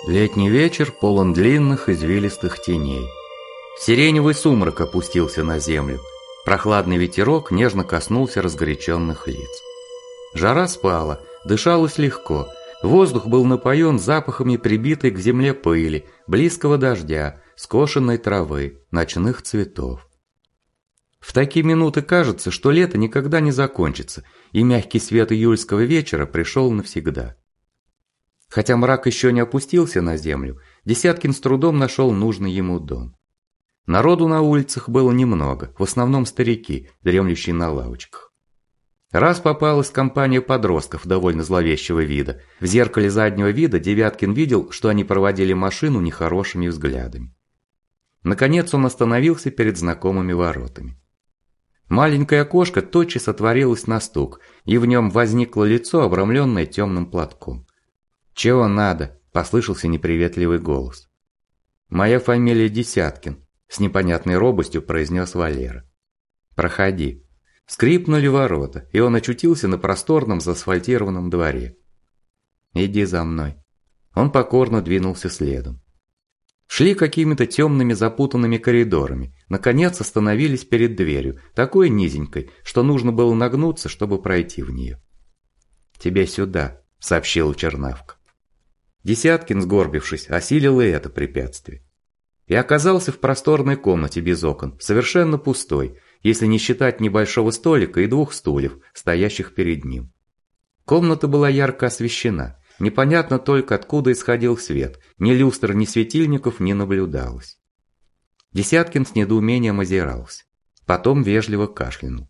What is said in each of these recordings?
Летний вечер полон длинных извилистых теней. Сиреневый сумрак опустился на землю. Прохладный ветерок нежно коснулся разгоряченных лиц. Жара спала, дышалось легко. Воздух был напоен запахами прибитой к земле пыли, близкого дождя, скошенной травы, ночных цветов. В такие минуты кажется, что лето никогда не закончится, и мягкий свет июльского вечера пришел навсегда. Хотя мрак еще не опустился на землю, Десяткин с трудом нашел нужный ему дом. Народу на улицах было немного, в основном старики, дремлющие на лавочках. Раз попалась компания подростков довольно зловещего вида. В зеркале заднего вида Девяткин видел, что они проводили машину нехорошими взглядами. Наконец он остановился перед знакомыми воротами. Маленькое окошко тотчас отворилось на стук, и в нем возникло лицо, обрамленное темным платком. «Чего надо?» – послышался неприветливый голос. «Моя фамилия Десяткин», – с непонятной робостью произнес Валера. «Проходи». Скрипнули ворота, и он очутился на просторном заасфальтированном дворе. «Иди за мной». Он покорно двинулся следом. Шли какими-то темными запутанными коридорами. Наконец остановились перед дверью, такой низенькой, что нужно было нагнуться, чтобы пройти в нее. «Тебе сюда», – сообщила Чернавка. Десяткин, сгорбившись, осилил и это препятствие. И оказался в просторной комнате без окон, совершенно пустой, если не считать небольшого столика и двух стульев, стоящих перед ним. Комната была ярко освещена. Непонятно только, откуда исходил свет. Ни люстр, ни светильников не наблюдалось. Десяткин с недоумением озирался. Потом вежливо кашлянул.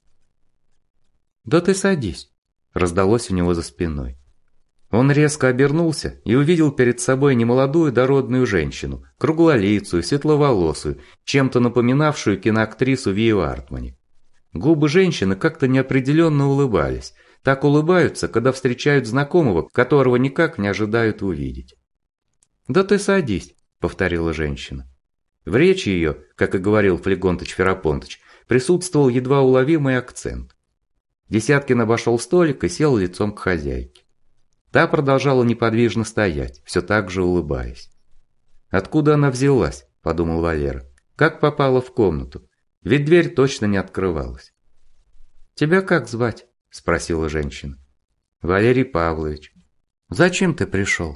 «Да ты садись», – раздалось у него за спиной. Он резко обернулся и увидел перед собой немолодую дородную женщину, круглолицую, светловолосую, чем-то напоминавшую киноактрису Вию Артмани. Губы женщины как-то неопределенно улыбались. Так улыбаются, когда встречают знакомого, которого никак не ожидают увидеть. «Да ты садись», – повторила женщина. В речи ее, как и говорил Флегонтыч Ферапонтыч, присутствовал едва уловимый акцент. Десяткин обошел столик и сел лицом к хозяйке. Та продолжала неподвижно стоять, все так же улыбаясь. «Откуда она взялась?» – подумал Валера. «Как попала в комнату? Ведь дверь точно не открывалась». «Тебя как звать?» – спросила женщина. «Валерий Павлович». «Зачем ты пришел?»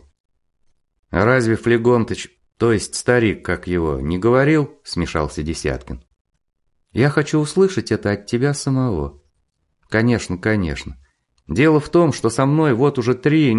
«А разве Флегонтыч, то есть старик, как его, не говорил?» – смешался Десяткин. «Я хочу услышать это от тебя самого». «Конечно, конечно. Дело в том, что со мной вот уже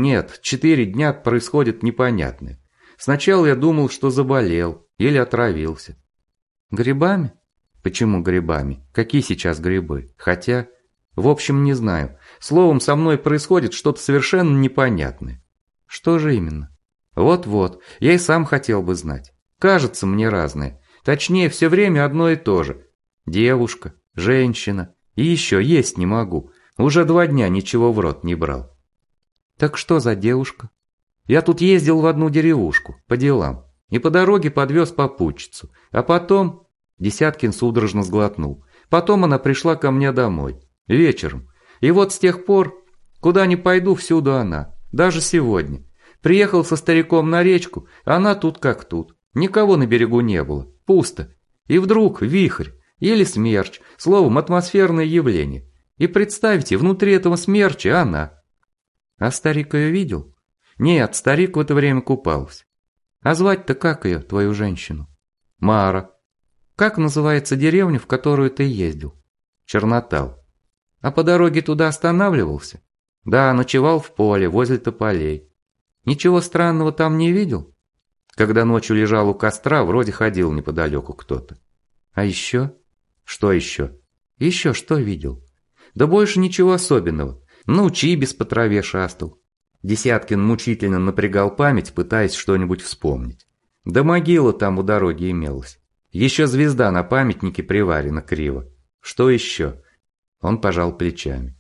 4 дня происходит непонятное. Сначала я думал, что заболел или отравился». «Грибами?» «Почему грибами? Какие сейчас грибы? Хотя, в общем, не знаю. Словом, со мной происходит что-то совершенно непонятное». «Что же именно?» «Вот-вот, я и сам хотел бы знать. Кажется мне разное. Точнее, все время одно и то же. Девушка, женщина. И еще есть не могу. Уже 2 дня ничего в рот не брал». «Так что за девушка?» «Я тут ездил в одну деревушку, по делам. И по дороге подвез попутчицу. А потом...» Десяткин судорожно сглотнул. «Потом она пришла ко мне домой. Вечером. И вот с тех пор, куда ни пойду, всюду она. Даже сегодня. Приехал со стариком на речку, а она тут как тут. Никого на берегу не было. Пусто. И вдруг вихрь. Или смерч. Словом, атмосферное явление. И представьте, внутри этого смерча она». «А старик ее видел?» «Нет, старик в это время купался». «А звать-то как ее, твою женщину?» «Мара». «Как называется деревня, в которую ты ездил?» «Чернотал». «А по дороге туда останавливался?» «Да, ночевал в поле, возле тополей». «Ничего странного там не видел?» «Когда ночью лежал у костра, вроде ходил неподалеку кто-то». «А еще?» «Что еще?» «Еще что видел?» «Да больше ничего особенного. Ну, чибис по траве шастал». Десяткин мучительно напрягал память, пытаясь что-нибудь вспомнить. Да могила там у дороги имелась. Еще звезда на памятнике приварена криво. Что еще? Он пожал плечами.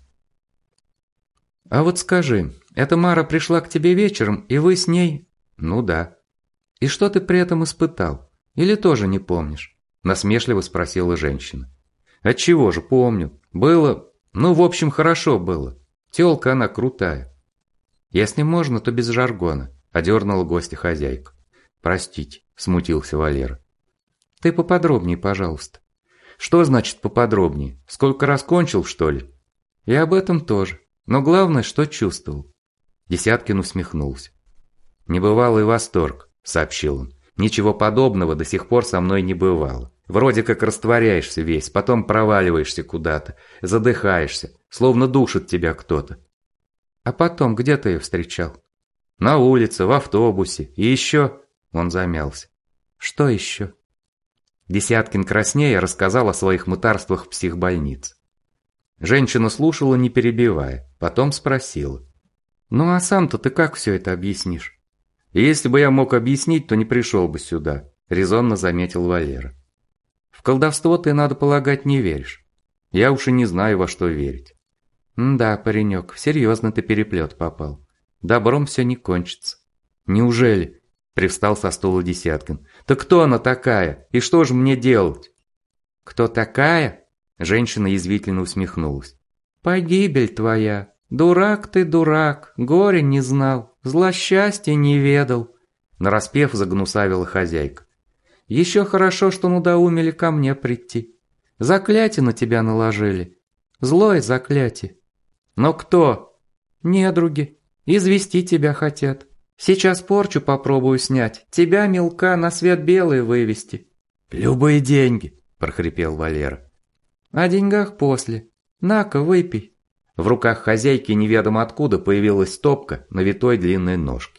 «А вот скажи, эта Мара пришла к тебе вечером, и вы с ней...» «Ну да». «И что ты при этом испытал? Или тоже не помнишь?» Насмешливо спросила женщина. «Отчего же помню. Было... Ну, в общем, хорошо было. Тёлка она крутая». «Если можно, то без жаргона», – одернула гостя хозяйка. «Простите», – смутился Валера. «Ты поподробнее, пожалуйста». «Что значит поподробнее? Сколько раз кончил, что ли?» «И об этом тоже. Но главное, что чувствовал». Десяткин усмехнулся. «Небывалый восторг», – сообщил он. «Ничего подобного до сих пор со мной не бывало. Вроде как растворяешься весь, потом проваливаешься куда-то, задыхаешься, словно душит тебя кто-то». «А потом где ты ее встречал?» «На улице, в автобусе. И еще...» Он замялся. «Что еще?» Десяткин краснея рассказал о своих мытарствах в психбольнице. Женщина слушала, не перебивая, потом спросила. «Ну а сам-то ты как все это объяснишь?» «Если бы я мог объяснить, то не пришел бы сюда», – резонно заметил Валера. «В колдовство ты, надо полагать, не веришь. Я уж и не знаю, во что верить». «Да, паренек, в серьезно ты переплет попал. Добром все не кончится». «Неужели?» – привстал со стула Десяткин. «Так кто она такая? И что же мне делать?» «Кто такая?» – женщина язвительно усмехнулась. «Погибель твоя. Дурак ты, дурак, горя не знал, злосчастья не ведал», – нараспев загнусавила хозяйка. «Еще хорошо, что надоумели ко мне прийти. Заклятие на тебя наложили. Злое заклятие». «Но кто?» «Недруги. Извести тебя хотят. Сейчас порчу попробую снять. Тебя, мелка, на свет белый вывести». «Любые деньги», – прохрипел Валера. «О деньгах после. На-ка, выпей». В руках хозяйки неведомо откуда появилась стопка на витой длинной ножке.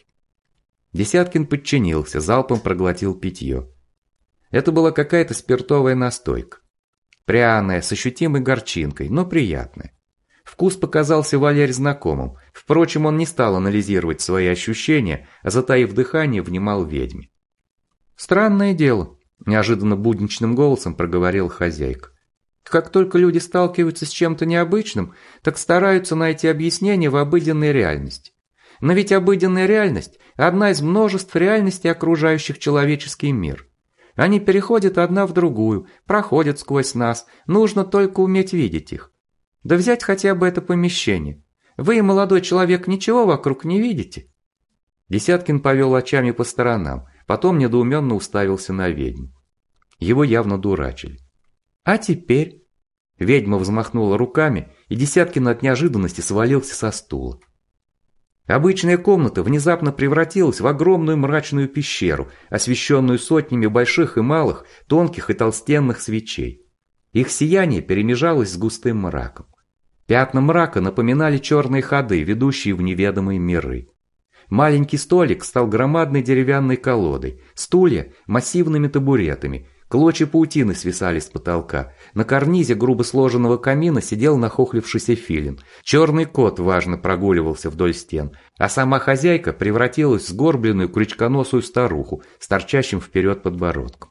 Десяткин подчинился, залпом проглотил питье. Это была какая-то спиртовая настойка. Пряная, с ощутимой горчинкой, но приятная. Вкус показался Валере знакомым. Впрочем, он не стал анализировать свои ощущения, а, затаив дыхание, внимал ведьме. «Странное дело», – неожиданно будничным голосом проговорила хозяйка. «Как только люди сталкиваются с чем-то необычным, так стараются найти объяснение в обыденной реальности. Но ведь обыденная реальность – одна из множеств реальностей, окружающих человеческий мир. Они переходят одна в другую, проходят сквозь нас, нужно только уметь видеть их. Да взять хотя бы это помещение. Вы, молодой человек, ничего вокруг не видите?» Десяткин повел очами по сторонам, потом недоуменно уставился на ведьму. Его явно дурачили. «А теперь?» Ведьма взмахнула руками, и Десяткин от неожиданности свалился со стула. Обычная комната внезапно превратилась в огромную мрачную пещеру, освещенную сотнями больших и малых, тонких и толстенных свечей. Их сияние перемежалось с густым мраком. Пятна мрака напоминали черные ходы, ведущие в неведомые миры. Маленький столик стал громадной деревянной колодой, стулья – массивными табуретами, клочья паутины свисали с потолка, на карнизе грубо сложенного камина сидел нахохлившийся филин, черный кот важно прогуливался вдоль стен, а сама хозяйка превратилась в сгорбленную крючконосую старуху с торчащим вперед подбородком.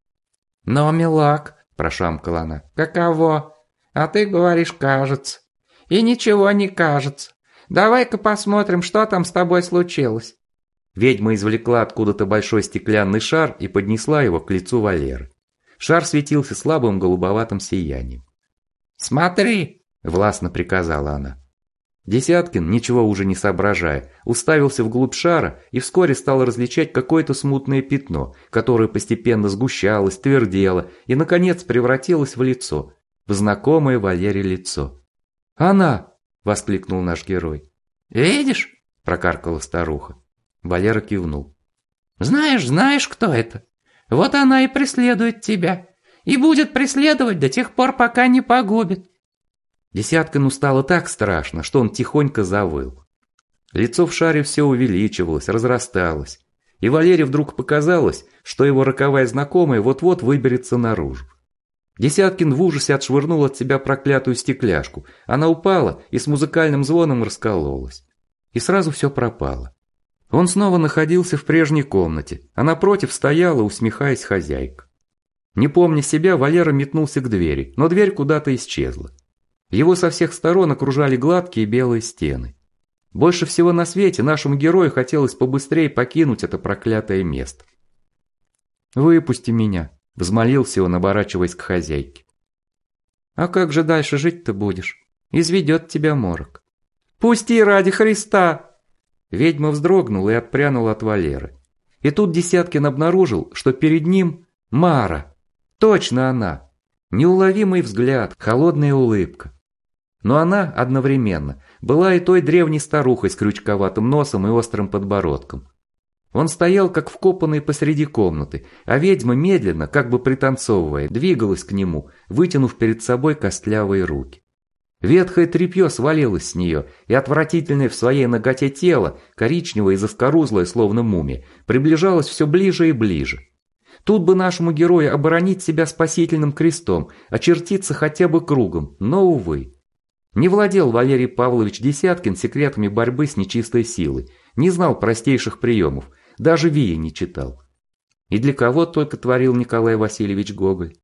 «Но, милак», – прошамкала она, – «каково? А ты говоришь, кажется. И ничего не кажется. Давай-ка посмотрим, что там с тобой случилось». Ведьма извлекла откуда-то большой стеклянный шар и поднесла его к лицу Валеры. Шар светился слабым голубоватым сиянием. «Смотри!» – властно приказала она. Десяткин, ничего уже не соображая, уставился вглубь шара и вскоре стал различать какое-то смутное пятно, которое постепенно сгущалось, твердело и, наконец, превратилось в лицо, в знакомое Валере лицо. «Она!» – воскликнул наш герой. «Видишь?» – прокаркала старуха. Валера кивнул. «Знаешь, кто это? Вот она и преследует тебя. И будет преследовать до тех пор, пока не погубит». Десяткину стало так страшно, что он тихонько завыл. Лицо в шаре все увеличивалось, разрасталось. И Валере вдруг показалось, что его роковая знакомая вот-вот выберется наружу. Десяткин в ужасе отшвырнул от себя проклятую стекляшку. Она упала и с музыкальным звоном раскололась. И сразу все пропало. Он снова находился в прежней комнате, а напротив стояла, усмехаясь, хозяйка. Не помня себя, Валера метнулся к двери, но дверь куда-то исчезла. Его со всех сторон окружали гладкие белые стены. Больше всего на свете нашему герою хотелось побыстрее покинуть это проклятое место. «Выпусти меня», – взмолился он, оборачиваясь к хозяйке. «А как же дальше жить-то будешь? Изведет тебя морок». «Пусти ради Христа!» Ведьма вздрогнула и отпрянула от Валеры. И тут Десяткин обнаружил, что перед ним Мара. Точно она. Неуловимый взгляд, холодная улыбка. Но она одновременно была и той древней старухой с крючковатым носом и острым подбородком. Он стоял как вкопанный посреди комнаты, а ведьма медленно, как бы пританцовывая, двигалась к нему, вытянув перед собой костлявые руки. Ветхое тряпье свалилось с нее, и отвратительное в своей наготе тело, коричневое и заскорузлое, словно мумия, приближалось все ближе и ближе. Тут бы нашему герою оборонить себя спасительным крестом, очертиться хотя бы кругом, но, увы. Не владел Валерий Павлович Десяткин секретами борьбы с нечистой силой, не знал простейших приемов, даже Вии не читал. И для кого только творил Николай Васильевич Гоголь?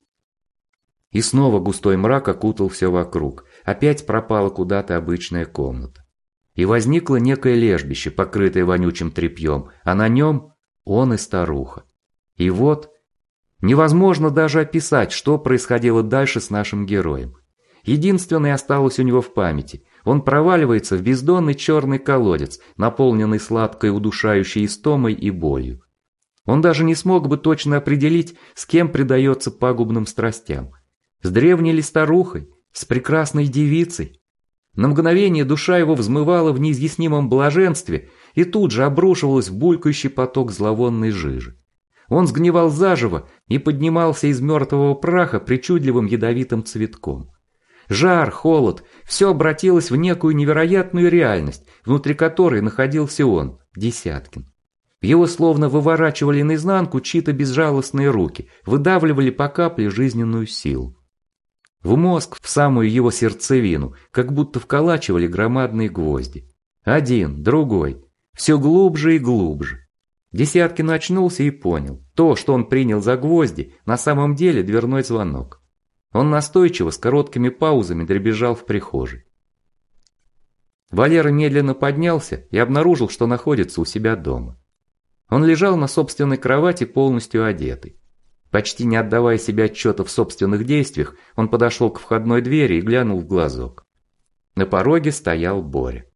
И снова густой мрак окутал все вокруг, опять пропала куда-то обычная комната. И возникло некое лежбище, покрытое вонючим тряпьем, а на нем он и старуха. И вот, невозможно даже описать, что происходило дальше с нашим героем. Единственное осталось у него в памяти. Он проваливается в бездонный черный колодец, наполненный сладкой удушающей истомой и болью. Он даже не смог бы точно определить, с кем предается пагубным страстям. С древней ли старухой? С прекрасной девицей? На мгновение душа его взмывала в неизъяснимом блаженстве и тут же обрушивалась в булькающий поток зловонной жижи. Он сгнивал заживо и поднимался из мертвого праха причудливым ядовитым цветком. Жар, холод – все обратилось в некую невероятную реальность, внутри которой находился он, Десяткин. Его словно выворачивали наизнанку чьи-то безжалостные руки, выдавливали по капле жизненную силу. В мозг, в самую его сердцевину, как будто вколачивали громадные гвозди. Один, другой, все глубже и глубже. Десяткин очнулся и понял, то, что он принял за гвозди, на самом деле дверной звонок. Он настойчиво, с короткими паузами дребезжал в прихожей. Валера медленно поднялся и обнаружил, что находится у себя дома. Он лежал на собственной кровати полностью одетый. Почти не отдавая себе отчета в собственных действиях, он подошел к входной двери и глянул в глазок. На пороге стоял Боря.